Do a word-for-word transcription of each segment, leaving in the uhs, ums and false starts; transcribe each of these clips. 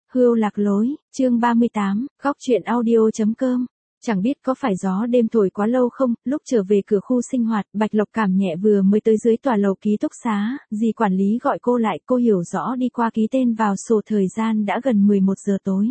Hươu lạc lối, chương ba mươi tám, góc truyện audio.com. Chẳng biết có phải gió đêm thổi quá lâu không, lúc trở về cửa khu sinh hoạt, Bạch Lộc cảm nhẹ vừa mới tới dưới tòa lầu ký túc xá, dì quản lý gọi cô lại, cô hiểu rõ đi qua ký tên vào sổ thời gian đã gần mười một giờ tối.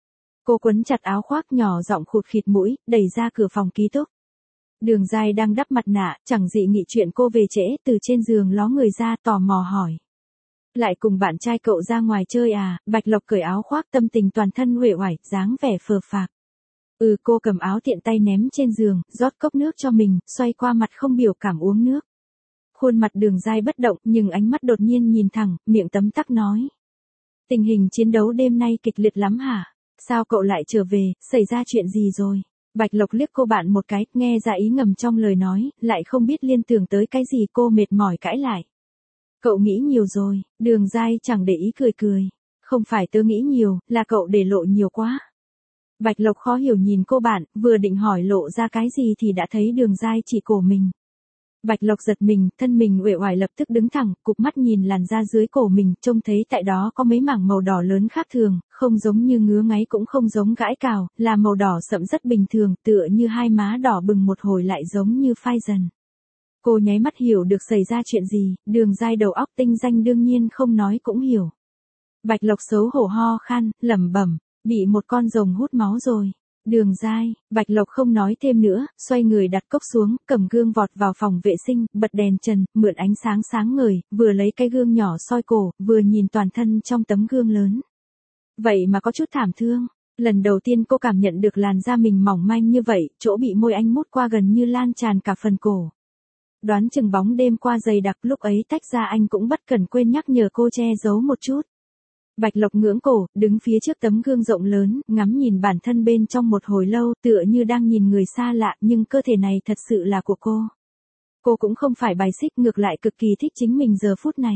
Cô quấn chặt áo khoác nhỏ giọng khụt khịt mũi, đẩy ra cửa phòng ký túc. Đường Giai đang đắp mặt nạ, chẳng dị nghị chuyện cô về trễ, từ trên giường ló người ra tò mò hỏi. Lại cùng bạn trai cậu ra ngoài chơi à? Bạch Lộc cởi áo khoác, tâm tình toàn thân uể oải, dáng vẻ phờ phạc. Ừ, cô cầm áo tiện tay ném trên giường, rót cốc nước cho mình, xoay qua mặt không biểu cảm uống nước. Khuôn mặt Đường Giai bất động, nhưng ánh mắt đột nhiên nhìn thẳng, miệng tấm tắc nói. Tình hình chiến đấu đêm nay kịch liệt lắm hả? Sao cậu lại trở về, xảy ra chuyện gì rồi? Bạch Lộc liếc cô bạn một cái, nghe ra ý ngầm trong lời nói, lại không biết liên tưởng tới cái gì, cô mệt mỏi cãi lại. Cậu nghĩ nhiều rồi, Đường Giai chẳng để ý cười cười. Không phải tớ nghĩ nhiều, là cậu để lộ nhiều quá. Bạch Lộc khó hiểu nhìn cô bạn, vừa định hỏi lộ ra cái gì thì đã thấy Đường Giai chỉ cổ mình. Bạch Lộc giật mình, thân mình uể oải lập tức đứng thẳng, cụp mắt nhìn làn da dưới cổ mình, trông thấy tại đó có mấy mảng màu đỏ lớn khác thường, không giống như ngứa ngáy cũng không giống gãi cào, là màu đỏ sậm rất bình thường, tựa như hai má đỏ bừng một hồi lại giống như phai dần. Cô nháy mắt hiểu được xảy ra chuyện gì, Đường Giai đầu óc tinh danh đương nhiên không nói cũng hiểu. Bạch Lộc xấu hổ ho khan, lẩm bẩm, bị một con rồng hút máu rồi. Đường Giai, Bạch Lộc không nói thêm nữa, xoay người đặt cốc xuống, cầm gương vọt vào phòng vệ sinh, bật đèn trần, mượn ánh sáng sáng ngời, vừa lấy cái gương nhỏ soi cổ, vừa nhìn toàn thân trong tấm gương lớn. Vậy mà có chút thảm thương. Lần đầu tiên cô cảm nhận được làn da mình mỏng manh như vậy, chỗ bị môi anh mút qua gần như lan tràn cả phần cổ. Đoán chừng bóng đêm qua dày đặc, lúc ấy tách ra anh cũng bất cần quên nhắc nhở cô che giấu một chút. Bạch Lộc ngưỡng cổ, đứng phía trước tấm gương rộng lớn, ngắm nhìn bản thân bên trong một hồi lâu, tựa như đang nhìn người xa lạ, nhưng cơ thể này thật sự là của cô. Cô cũng không phải bài xích, ngược lại cực kỳ thích chính mình giờ phút này.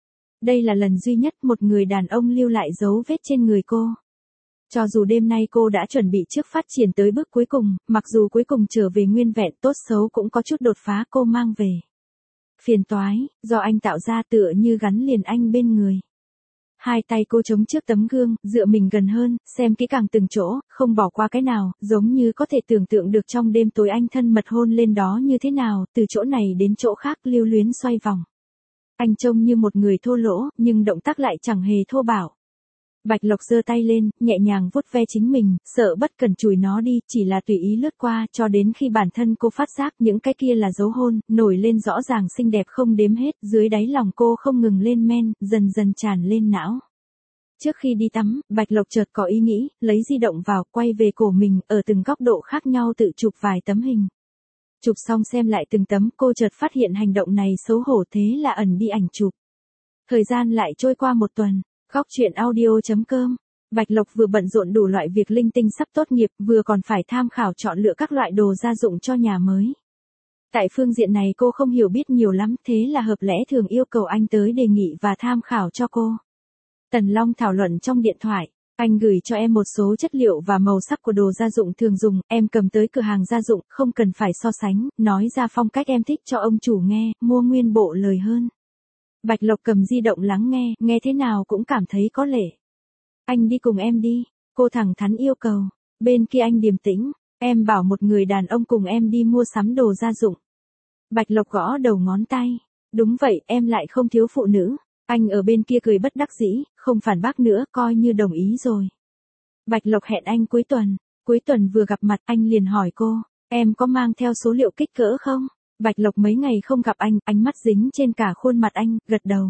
Đây là lần duy nhất một người đàn ông lưu lại dấu vết trên người cô. Cho dù đêm nay cô đã chuẩn bị trước phát triển tới bước cuối cùng, mặc dù cuối cùng trở về nguyên vẹn, tốt xấu cũng có chút đột phá cô mang về. Phiền toái, do anh tạo ra tựa như gắn liền anh bên người. Hai tay cô chống trước tấm gương, dựa mình gần hơn, xem kỹ càng từng chỗ, không bỏ qua cái nào, giống như có thể tưởng tượng được trong đêm tối anh thân mật hôn lên đó như thế nào, từ chỗ này đến chỗ khác lưu luyến xoay vòng. Anh trông như một người thô lỗ, nhưng động tác lại chẳng hề thô bạo. Bạch Lộc giơ tay lên, nhẹ nhàng vuốt ve chính mình, sợ bất cần chùi nó đi, chỉ là tùy ý lướt qua, cho đến khi bản thân cô phát giác những cái kia là dấu hôn, nổi lên rõ ràng xinh đẹp không đếm hết, dưới đáy lòng cô không ngừng lên men, dần dần tràn lên não. Trước khi đi tắm, Bạch Lộc chợt có ý nghĩ, lấy di động vào, quay về cổ mình, ở từng góc độ khác nhau tự chụp vài tấm hình. Chụp xong xem lại từng tấm, cô chợt phát hiện hành động này xấu hổ, thế là ẩn đi ảnh chụp. Thời gian lại trôi qua một tuần. Góc truyện audio.com. Bạch Lộc vừa bận rộn đủ loại việc linh tinh sắp tốt nghiệp, vừa còn phải tham khảo chọn lựa các loại đồ gia dụng cho nhà mới. Tại phương diện này cô không hiểu biết nhiều lắm, thế là hợp lẽ thường yêu cầu anh tới đề nghị và tham khảo cho cô. Tần Long thảo luận trong điện thoại, anh gửi cho em một số chất liệu và màu sắc của đồ gia dụng thường dùng, em cầm tới cửa hàng gia dụng, không cần phải so sánh, nói ra phong cách em thích cho ông chủ nghe, mua nguyên bộ lời hơn. Bạch Lộc cầm di động lắng nghe, nghe thế nào cũng cảm thấy có lệ. Anh đi cùng em đi, cô thẳng thắn yêu cầu. Bên kia anh điềm tĩnh, em bảo một người đàn ông cùng em đi mua sắm đồ gia dụng. Bạch Lộc gõ đầu ngón tay. Đúng vậy, em lại không thiếu phụ nữ. Anh ở bên kia cười bất đắc dĩ, không phản bác nữa, coi như đồng ý rồi. Bạch Lộc hẹn anh cuối tuần. Cuối tuần vừa gặp mặt, anh liền hỏi cô, em có mang theo số liệu kích cỡ không? Bạch Lộc mấy ngày không gặp anh, ánh mắt dính trên cả khuôn mặt anh, gật đầu.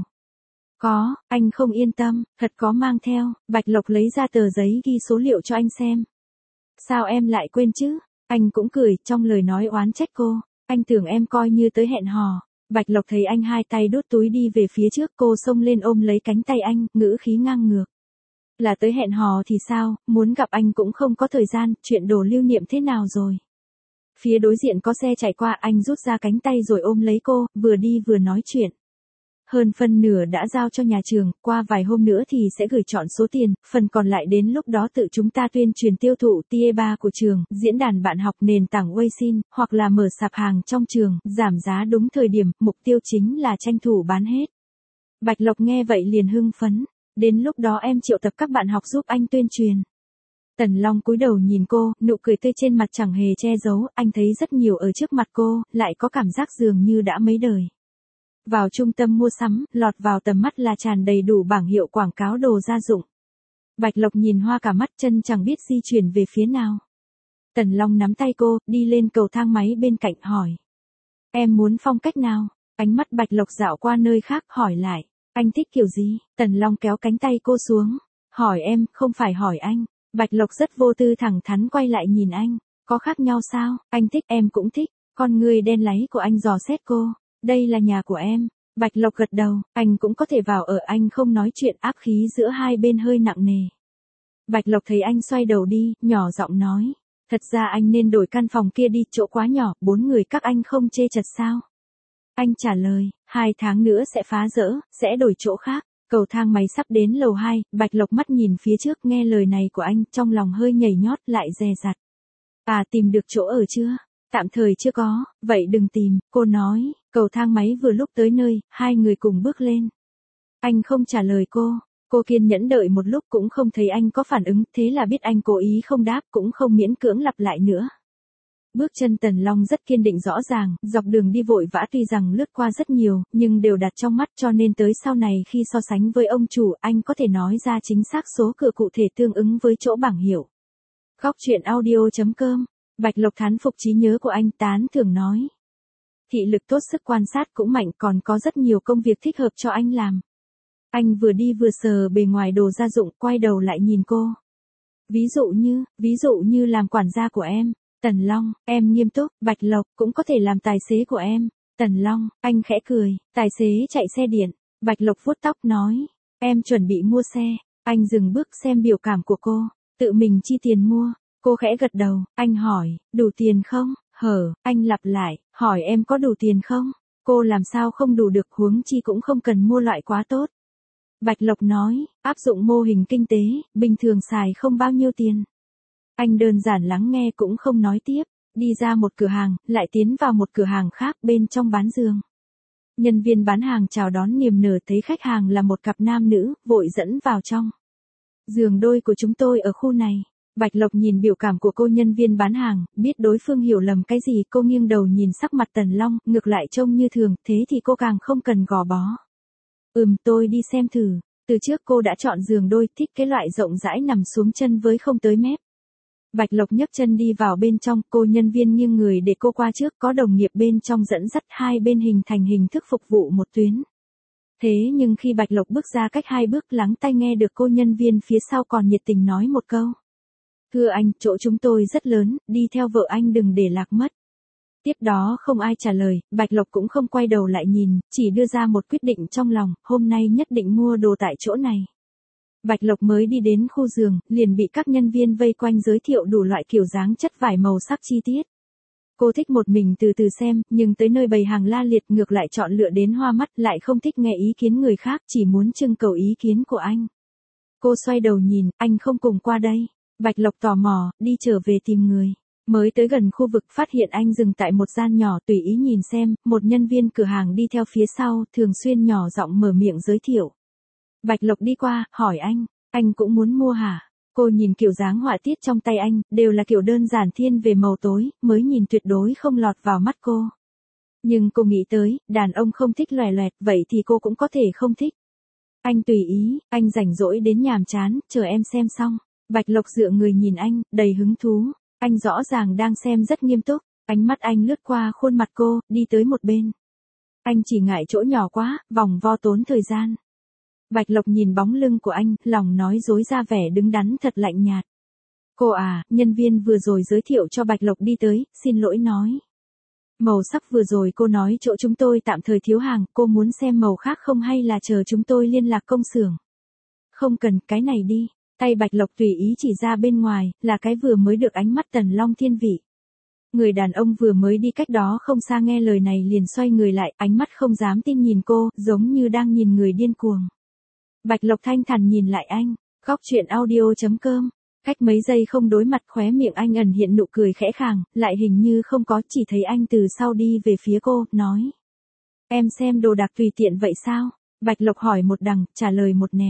Có, anh không yên tâm, thật có mang theo. Bạch Lộc lấy ra tờ giấy ghi số liệu cho anh xem. Sao em lại quên chứ? Anh cũng cười, trong lời nói oán trách cô. Anh tưởng em coi như tới hẹn hò. Bạch Lộc thấy anh hai tay đút túi đi về phía trước, cô xông lên ôm lấy cánh tay anh, ngữ khí ngang ngược. Là tới hẹn hò thì sao, muốn gặp anh cũng không có thời gian, chuyện đồ lưu niệm thế nào rồi? Phía đối diện có xe chạy qua, anh rút ra cánh tay rồi ôm lấy cô, vừa đi vừa nói chuyện. Hơn phân nửa đã giao cho nhà trường, qua vài hôm nữa thì sẽ gửi chọn số tiền, phần còn lại đến lúc đó tự chúng ta tuyên truyền tiêu thụ tier ba của trường, diễn đàn bạn học, nền tảng Weixin, hoặc là mở sạp hàng trong trường, giảm giá đúng thời điểm, mục tiêu chính là tranh thủ bán hết. Bạch Lộc nghe vậy liền hưng phấn. đến lúc đó em triệu tập các bạn học giúp anh tuyên truyền. Tần Long cúi đầu nhìn cô, nụ cười tươi trên mặt chẳng hề che giấu, anh thấy rất nhiều ở trước mặt cô, lại có cảm giác dường như đã mấy đời. Vào trung tâm mua sắm, lọt vào tầm mắt là tràn đầy đủ bảng hiệu quảng cáo đồ gia dụng. Bạch Lộc nhìn hoa cả mắt, chân chẳng biết di chuyển về phía nào. Tần Long nắm tay cô, đi lên cầu thang máy bên cạnh hỏi. Em muốn phong cách nào? Ánh mắt Bạch Lộc dạo qua nơi khác, hỏi lại. Anh thích kiểu gì? Tần Long kéo cánh tay cô xuống. Hỏi em, không phải hỏi anh. Bạch Lộc rất vô tư thẳng thắn quay lại nhìn anh. Có khác nhau sao? Anh thích, em cũng thích. Con người đen láy của anh dò xét cô. Đây là nhà của em. Bạch Lộc gật đầu, anh cũng có thể vào ở, anh không nói chuyện, áp khí giữa hai bên hơi nặng nề. Bạch Lộc thấy anh xoay đầu đi, nhỏ giọng nói. Thật ra anh nên đổi căn phòng kia đi, chỗ quá nhỏ, bốn người các anh không chê chật sao? Anh trả lời, hai tháng nữa sẽ phá rỡ, sẽ đổi chỗ khác. Cầu thang máy sắp đến lầu hai, Bạch Lộc mắt nhìn phía trước, nghe lời này của anh, trong lòng hơi nhảy nhót, lại dè dặt. À, tìm được chỗ ở chưa? Tạm thời chưa có, vậy đừng tìm, cô nói. Cầu thang máy vừa lúc tới nơi, hai người cùng bước lên. Anh không trả lời cô. Cô kiên nhẫn đợi một lúc cũng không thấy anh có phản ứng, thế là biết anh cố ý không đáp, cũng không miễn cưỡng lặp lại nữa. Bước chân Tần Long rất kiên định rõ ràng, dọc đường đi vội vã tuy rằng lướt qua rất nhiều, nhưng đều đặt trong mắt, cho nên tới sau này khi so sánh với ông chủ, anh có thể nói ra chính xác số cửa cụ thể tương ứng với chỗ bảng hiệu. Góc truyện audio chấm com. Bạch Lộc thán phục trí nhớ của anh, tán thưởng nói. Thị lực tốt, sức quan sát cũng mạnh, còn có rất nhiều công việc thích hợp cho anh làm. Anh vừa đi vừa sờ bề ngoài đồ gia dụng, quay đầu lại nhìn cô. Ví dụ như, ví dụ như làm quản gia của em. Tần Long, em nghiêm túc. Bạch Lộc, cũng có thể làm tài xế của em. Tần Long, anh khẽ cười, tài xế chạy xe điện. Bạch Lộc vuốt tóc nói, em chuẩn bị mua xe. Anh dừng bước xem biểu cảm của cô, tự mình chi tiền mua. Cô khẽ gật đầu, anh hỏi, đủ tiền không? Hở, anh lặp lại, hỏi em có đủ tiền không? Cô làm sao không đủ được, huống chi cũng không cần mua loại quá tốt. Bạch Lộc nói, áp dụng mô hình kinh tế, bình thường xài không bao nhiêu tiền. Anh đơn giản lắng nghe cũng không nói tiếp, đi ra một cửa hàng, lại tiến vào một cửa hàng khác, bên trong bán giường. Nhân viên bán hàng chào đón niềm nở, thấy khách hàng là một cặp nam nữ, vội dẫn vào trong. Giường đôi của chúng tôi ở khu này. Bạch Lộc nhìn biểu cảm của cô nhân viên bán hàng, biết đối phương hiểu lầm cái gì, cô nghiêng đầu nhìn sắc mặt Tần Long, ngược lại trông như thường, thế thì cô càng không cần gò bó. Ừm, tôi đi xem thử. Từ trước cô đã chọn giường đôi, thích cái loại rộng rãi nằm xuống chân với không tới mép. Bạch Lộc nhấc chân đi vào bên trong, cô nhân viên nghiêng người để cô qua trước, có đồng nghiệp bên trong dẫn dắt, hai bên hình thành hình thức phục vụ một tuyến. Thế nhưng khi Bạch Lộc bước ra cách hai bước, lắng tai nghe được cô nhân viên phía sau còn nhiệt tình nói một câu. Thưa anh, chỗ chúng tôi rất lớn, đi theo vợ anh đừng để lạc mất. Tiếp đó không ai trả lời, Bạch Lộc cũng không quay đầu lại nhìn, chỉ đưa ra một quyết định trong lòng, hôm nay nhất định mua đồ tại chỗ này. Bạch Lộc mới đi đến khu giường, liền bị các nhân viên vây quanh giới thiệu đủ loại kiểu dáng, chất vải, màu sắc, chi tiết. Cô thích một mình từ từ xem, nhưng tới nơi bày hàng la liệt, ngược lại chọn lựa đến hoa mắt, lại không thích nghe ý kiến người khác, chỉ muốn trưng cầu ý kiến của anh. Cô xoay đầu nhìn, anh không cùng qua đây. Bạch Lộc tò mò, đi trở về tìm người. Mới tới gần khu vực, phát hiện anh dừng tại một gian nhỏ, tùy ý nhìn xem, một nhân viên cửa hàng đi theo phía sau, thường xuyên nhỏ giọng mở miệng giới thiệu. Bạch Lộc đi qua, hỏi anh, anh cũng muốn mua hả? Cô nhìn kiểu dáng họa tiết trong tay anh, đều là kiểu đơn giản thiên về màu tối, mới nhìn tuyệt đối không lọt vào mắt cô. Nhưng cô nghĩ tới, đàn ông không thích loè loẹt, vậy thì cô cũng có thể không thích. Anh tùy ý, anh rảnh rỗi đến nhàm chán, chờ em xem xong. Bạch Lộc dựa người nhìn anh, đầy hứng thú. Anh rõ ràng đang xem rất nghiêm túc, ánh mắt anh lướt qua khuôn mặt cô, đi tới một bên. Anh chỉ ngại chỗ nhỏ quá, vòng vo tốn thời gian. Bạch Lộc nhìn bóng lưng của anh, lòng nói dối ra vẻ đứng đắn thật lạnh nhạt. Cô à, nhân viên vừa rồi giới thiệu cho Bạch Lộc đi tới, xin lỗi nói. Màu sắc vừa rồi cô nói chỗ chúng tôi tạm thời thiếu hàng, cô muốn xem màu khác không hay là chờ chúng tôi liên lạc công xưởng? Không cần, cái này đi. Tay Bạch Lộc tùy ý chỉ ra bên ngoài, là cái vừa mới được ánh mắt Tần Long thiên vị. Người đàn ông vừa mới đi cách đó không xa nghe lời này liền xoay người lại, ánh mắt không dám tin nhìn cô, giống như đang nhìn người điên cuồng. Bạch Lộc thanh thản nhìn lại anh, góc truyện audio chấm com. Cách mấy giây không đối mặt, khóe miệng anh ẩn hiện nụ cười khẽ khàng, lại hình như không có, chỉ thấy anh từ sau đi về phía cô, nói. Em xem đồ đạc tùy tiện vậy sao? Bạch Lộc hỏi một đằng, trả lời một nẻo.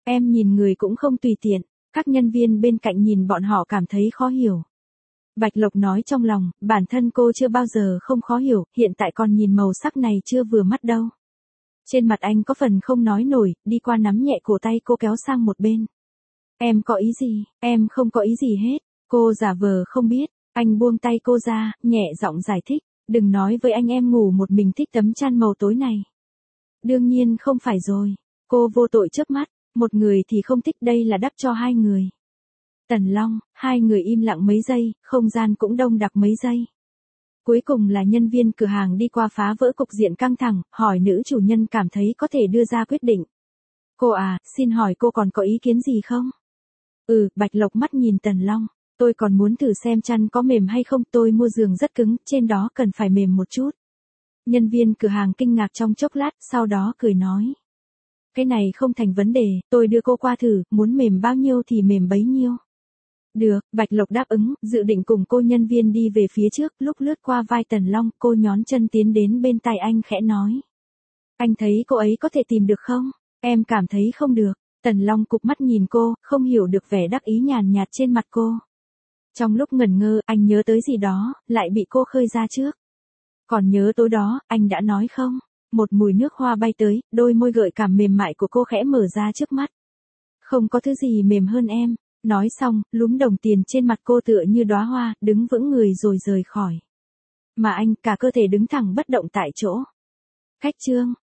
Em nhìn người cũng không tùy tiện. Các nhân viên bên cạnh nhìn bọn họ cảm thấy khó hiểu. Bạch Lộc nói trong lòng, bản thân cô chưa bao giờ không khó hiểu, hiện tại còn nhìn màu sắc này chưa vừa mắt đâu. Trên mặt anh có phần không nói nổi, đi qua nắm nhẹ cổ tay cô kéo sang một bên. Em có ý gì, em không có ý gì hết. Cô giả vờ không biết, anh buông tay cô ra, nhẹ giọng giải thích. Đừng nói với anh em ngủ một mình thích tấm chăn màu tối này. Đương nhiên không phải rồi. Cô vô tội chớp mắt, một người thì không thích, đây là đắp cho hai người. Tần Long, hai người im lặng mấy giây, không gian cũng đông đặc mấy giây. Cuối cùng là nhân viên cửa hàng đi qua phá vỡ cục diện căng thẳng, hỏi nữ chủ nhân cảm thấy có thể đưa ra quyết định. Cô à, xin hỏi cô còn có ý kiến gì không? Ừ, Bạch Lộc mắt nhìn Tần Long. Tôi còn muốn thử xem chăn có mềm hay không, tôi mua giường rất cứng, trên đó cần phải mềm một chút. Nhân viên cửa hàng kinh ngạc trong chốc lát, sau đó cười nói. Cái này không thành vấn đề, tôi đưa cô qua thử, muốn mềm bao nhiêu thì mềm bấy nhiêu. Được, Bạch Lộc đáp ứng, dự định cùng cô nhân viên đi về phía trước, lúc lướt qua vai Tần Long, cô nhón chân tiến đến bên tai anh khẽ nói. Anh thấy cô ấy có thể tìm được không? Em cảm thấy không được. Tần Long cụp mắt nhìn cô, không hiểu được vẻ đắc ý nhàn nhạt trên mặt cô. Trong lúc ngẩn ngơ, anh nhớ tới gì đó, lại bị cô khơi ra trước. Còn nhớ tối đó, anh đã nói không? Một mùi nước hoa bay tới, đôi môi gợi cảm mềm mại của cô khẽ mở ra trước mắt. Không có thứ gì mềm hơn em. Nói xong, lúm đồng tiền trên mặt cô tựa như đóa hoa, đứng vững người rồi rời khỏi. Mà anh, cả cơ thể đứng thẳng bất động tại chỗ. Khách trương,